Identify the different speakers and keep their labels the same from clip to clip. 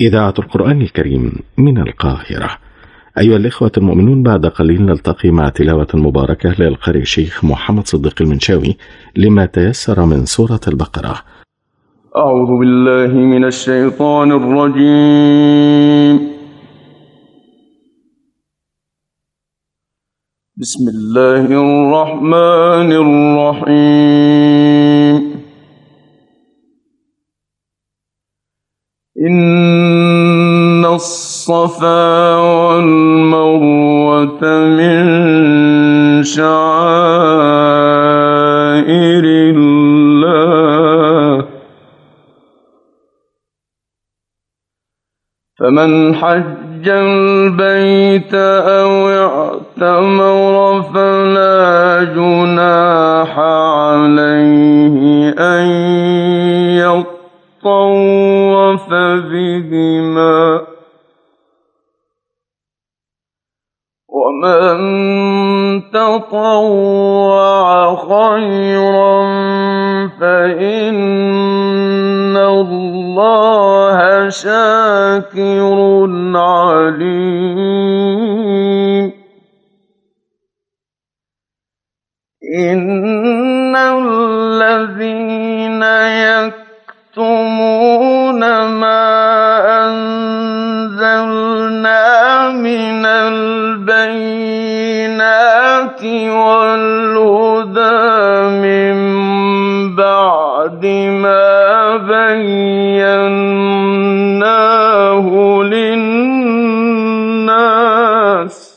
Speaker 1: إذاعة القرآن الكريم من القاهرة. أيها الإخوة المؤمنون، بعد قليل نلتقي مع تلاوة مباركة للقارئ الشيخ محمد صديق المنشاوي لما تيسر من سورة البقرة.
Speaker 2: أعوذ بالله من الشيطان الرجيم. بسم الله الرحمن الرحيم. إن الصفا والمروة من شعائر الله، فمن حج البيت أو اعتمر فلا جناح عليه أن يطوف بهما، ومن تطوع خيرا فإن الله شاكر عليم. إن الذين يكتمون ما أنزلنا من البينات والهدى من بعد ما بيناه للناس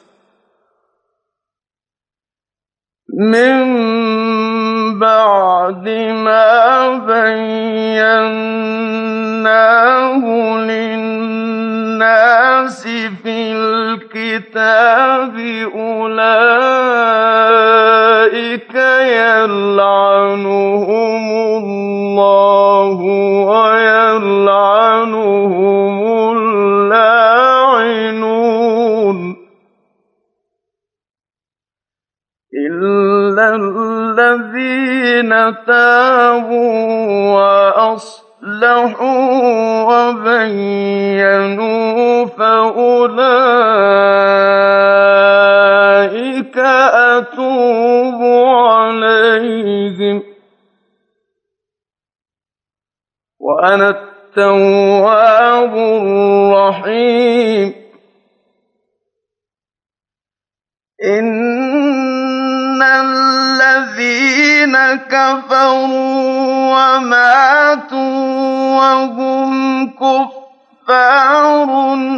Speaker 2: في الكتاب أولئك يلعنهم الله ويلعنهم اللاعنون، إلا الذين تابوا وأصلحوا وبينوا فأولئك أتوب عليهم، وأنا التواب الرحيم. إن الذين كفروا وماتوا وهم كفار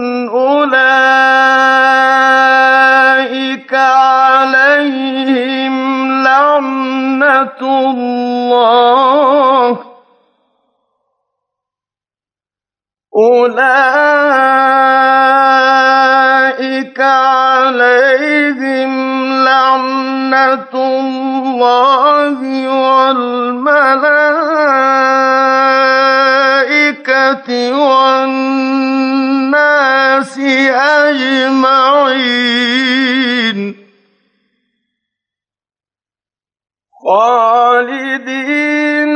Speaker 2: أولئك عليهم لعنة الله والملائكة والناس أجمعين خالدين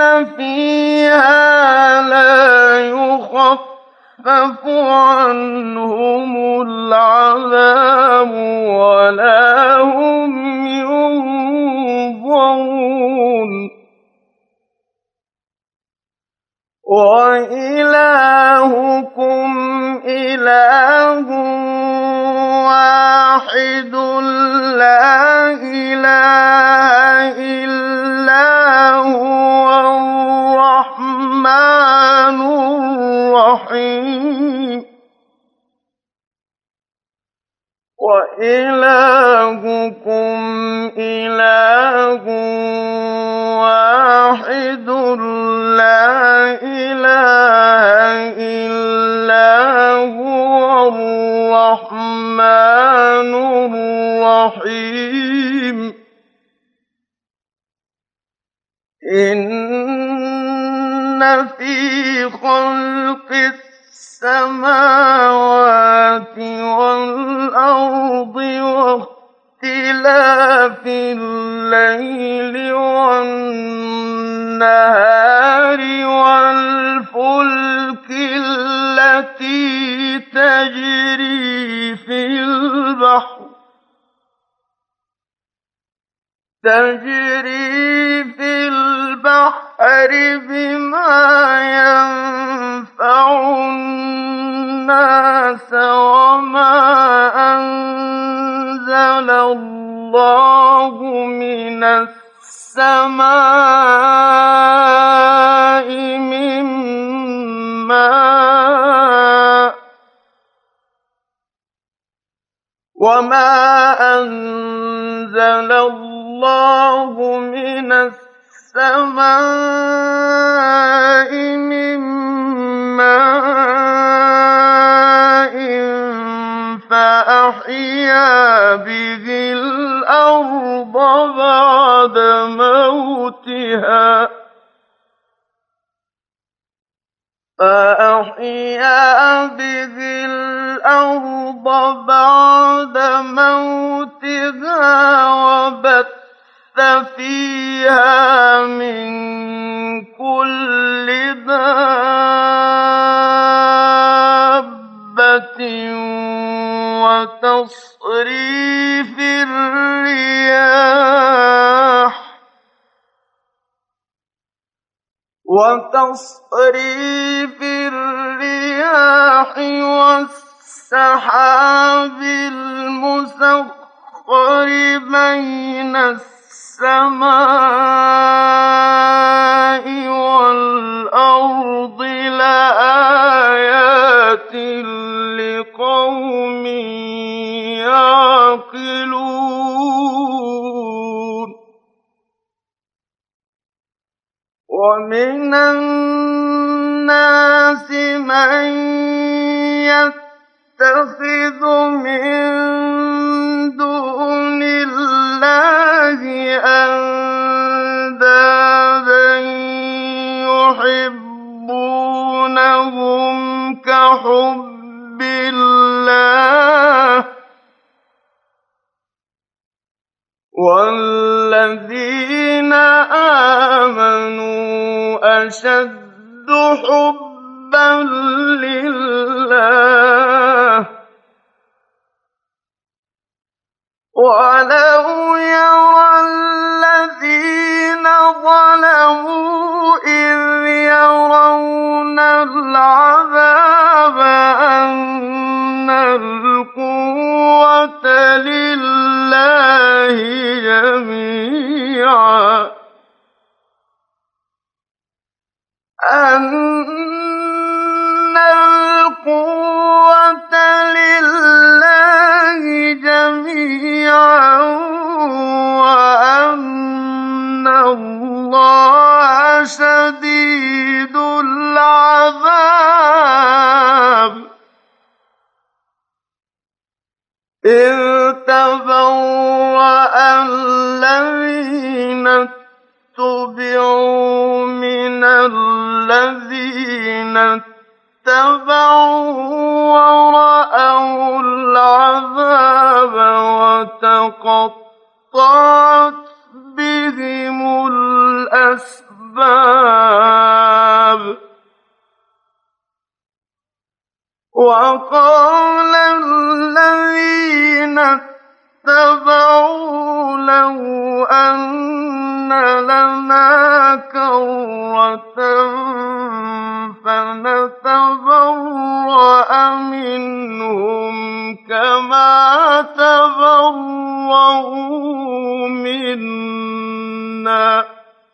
Speaker 2: فيها لا يخفف عنهم العذاب ولا هم ينظرون. وإلهكم إله واحد لا إله إلا هو الرحمن الرحيم. وإلهكم إله واحد لا إله إلا هو الرحمن الرحيم. إن في خلق السماوات والأرض واختلاف الليل والنهار والفلك التي تجري في البحر بما ينفع الناس وما أنزل الله من السماء من ماء فأحيا به الأرض بعد موتها وبث فيها من كل دابة وتصريف الرياح والسحاب المسخر بين السماء والأرض لآيات لقوم يعقلون ومن الناس من يتخذ من دون الله أندادا يحبونهم كحب الله والذين آمنوا أشد حبا لله ولو يرى الذين ظلموا إذ يرون العذاب أن القوة لله جميعا وأن الله شديد العذاب إذ تبرأ الذين اتبعوا من الذين اتبعوا ورأوا العذاب وتقطعت بهم الأسباب وقال الذين اتبعوا لو أن لنا كرة فنتبرأ منهم كما تبرأوا منا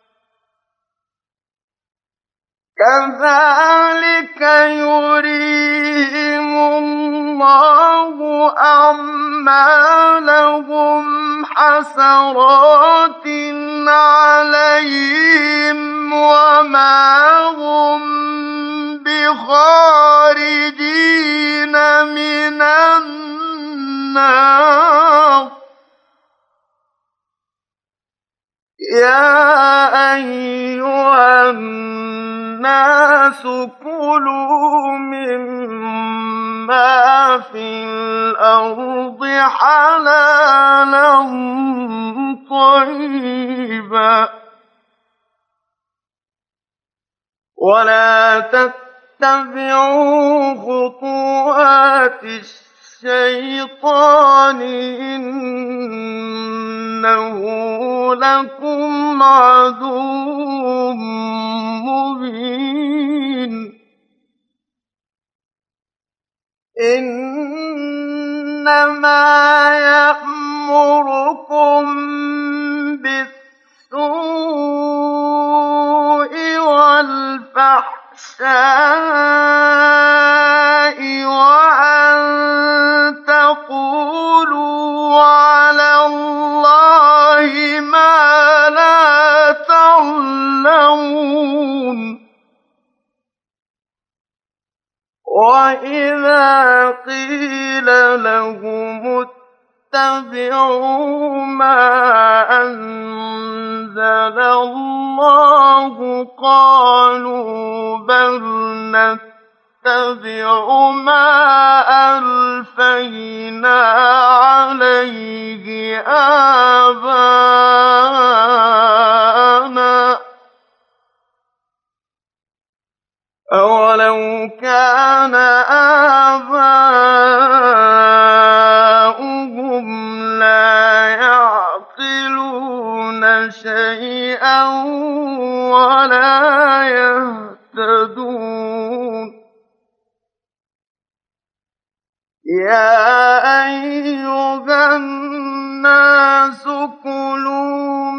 Speaker 2: كذلك يريهم الله أعمالهم حسرات عليهم وما هم بخارجين من النار يا أيها الناس كلوا مما في الأرض حلالا طيبا ولا تتبعوا خطوات خطوات الشيطان إنه لكم عدو مبين إنما يأمركم بالسوء والفحشاء وأن تقولوا على الله ما لا تعلمون وإذا قيل لهم اتبعوا ما أنزل الله قالوا بل نتبع ما ألفينا عليه آباءنا أولو كان آباؤهم لا يعقلون شيئا ولا يهتدون يا أيها الناس كلوا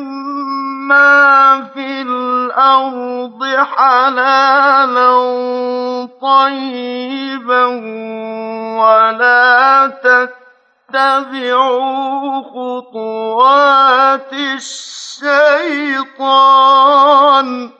Speaker 2: مما في الأرض حلالا طيبا ولا تتبعوا خطوات الشيطان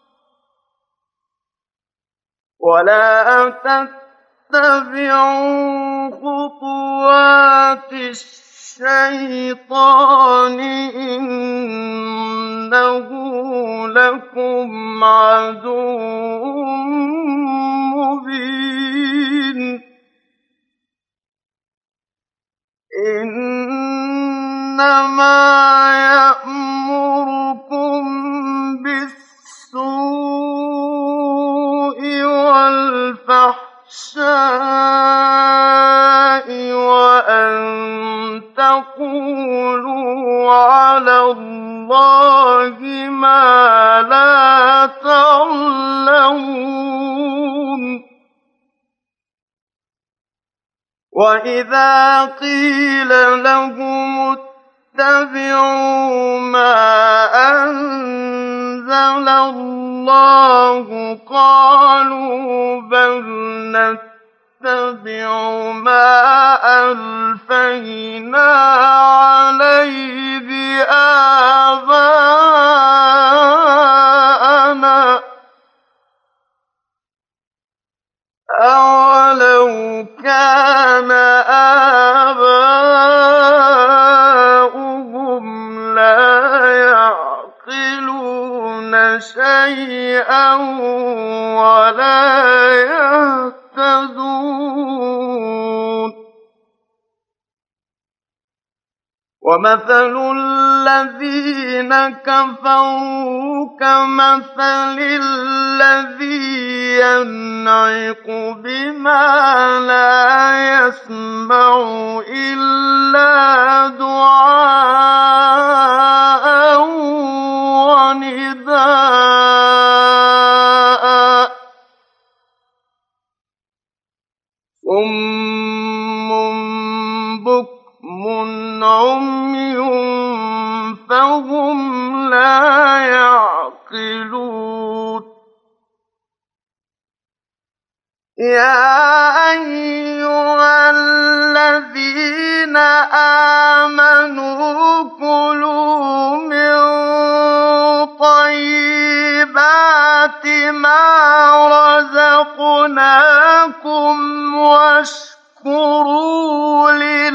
Speaker 2: إنه لكم عدو مبين إنما يأمركم بالسوء والفحشاء وأن تقولوا على الله ما لا تعلمون وإذا قيل لهم اتبعوا ما أنزل الله قالوا بل نتبع ما ألفينا عليه آباءنا أولو كان آباؤهم لا يعقلون شيئا ولا يهتدون ومثل الذين كفروا كمثل الذي ينعق بما لا يسمع إلا دعاء ونداء صم بكم عمي فهم لا يعقلون يا أيها الذين آمنوا كلوا من طيبات ما رزقناكم واشكروا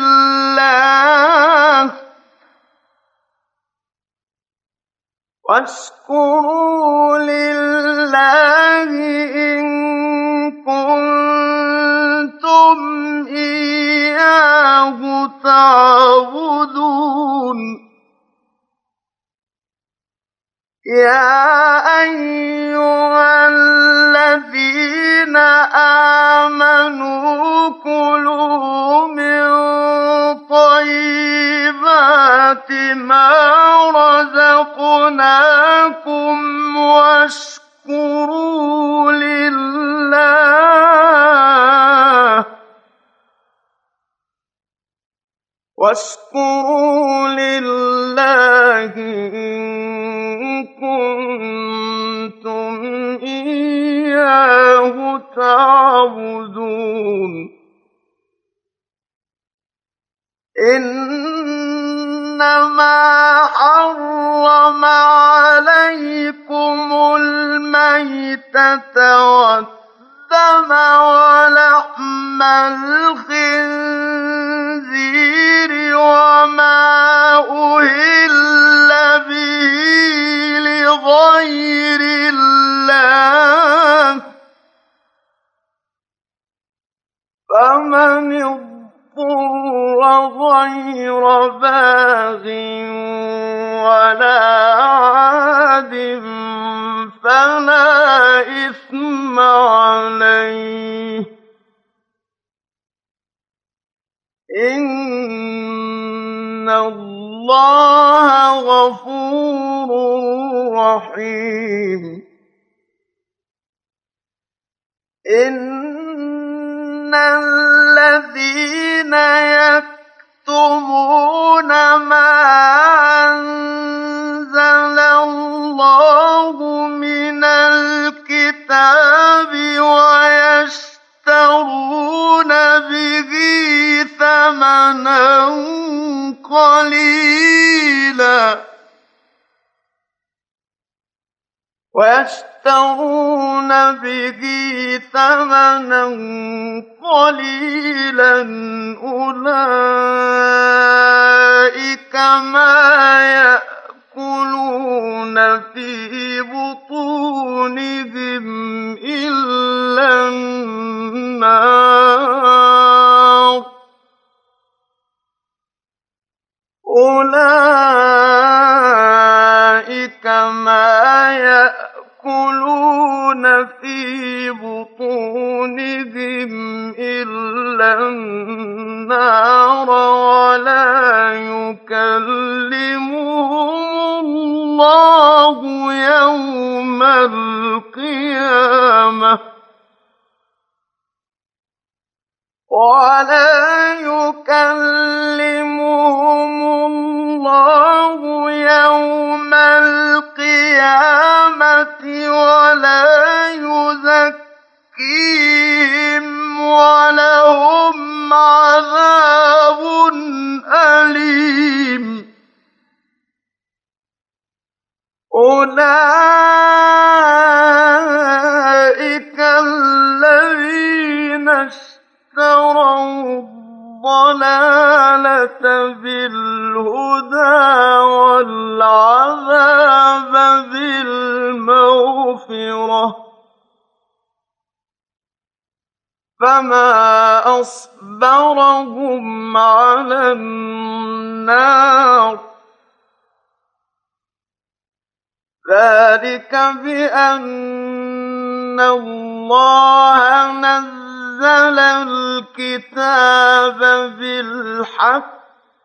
Speaker 2: لله إن كنتم إياه تعبدون يا أيها الذين آمنوا واشكروا لله إن كنتم إياه تعبدون إنما حرم عليكم الميتة والدم ولحم الخنزير وما أهل به لغير الله فمن اضطر غير باغ ولا عاد فلا إثم عليه إن الله غفور رحيم إن الذين يكتمون ما أنزل الله من الكتاب ويشترون به ثمنا قليلا أولئك ما يأكلون في بطونهم إلا النار أولئك ما يأكلون في بطونهم إلا النار ولا يكلمهم الله يوم القيامة ولا يزكيهم ولهم عذاب أليم أولئك الذين اشتروا الضلالة بالهدى والعذاب بالمغفرة فما أصبرهم على النار ذلك بأن الله نزل الكتاب بالحق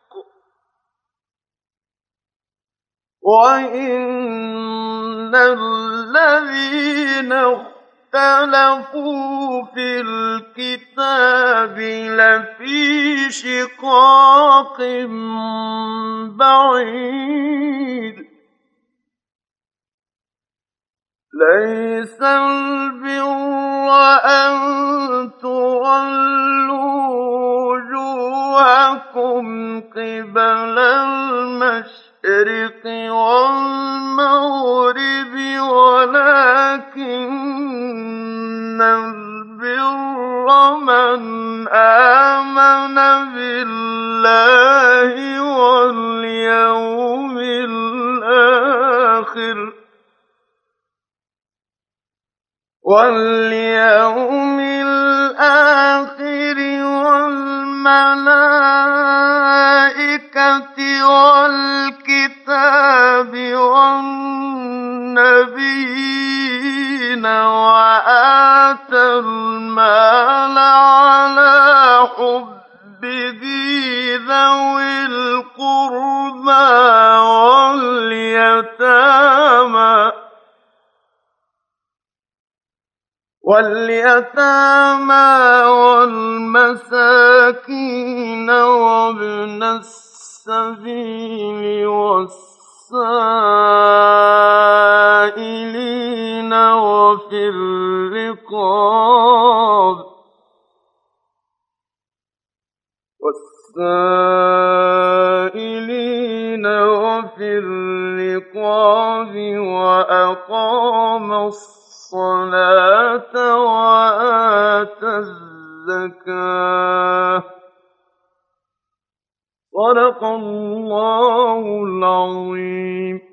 Speaker 2: وإن الذين اختلفوا في الكتاب لفي شقاق بعيد ليس البر أن تولوا وجوهكم قبل المشرق والمغرب ولكن البر من آمن بالله واليوم الآخر والملائكة والكتاب والنبيين وآتى المال على حبه ذوي القربى واليتامى واليتامى والمساكين وابن السبيل والسائلين وفي الرقاب وأقام الصلاة وآتى الزكاة صدق الله العظيم.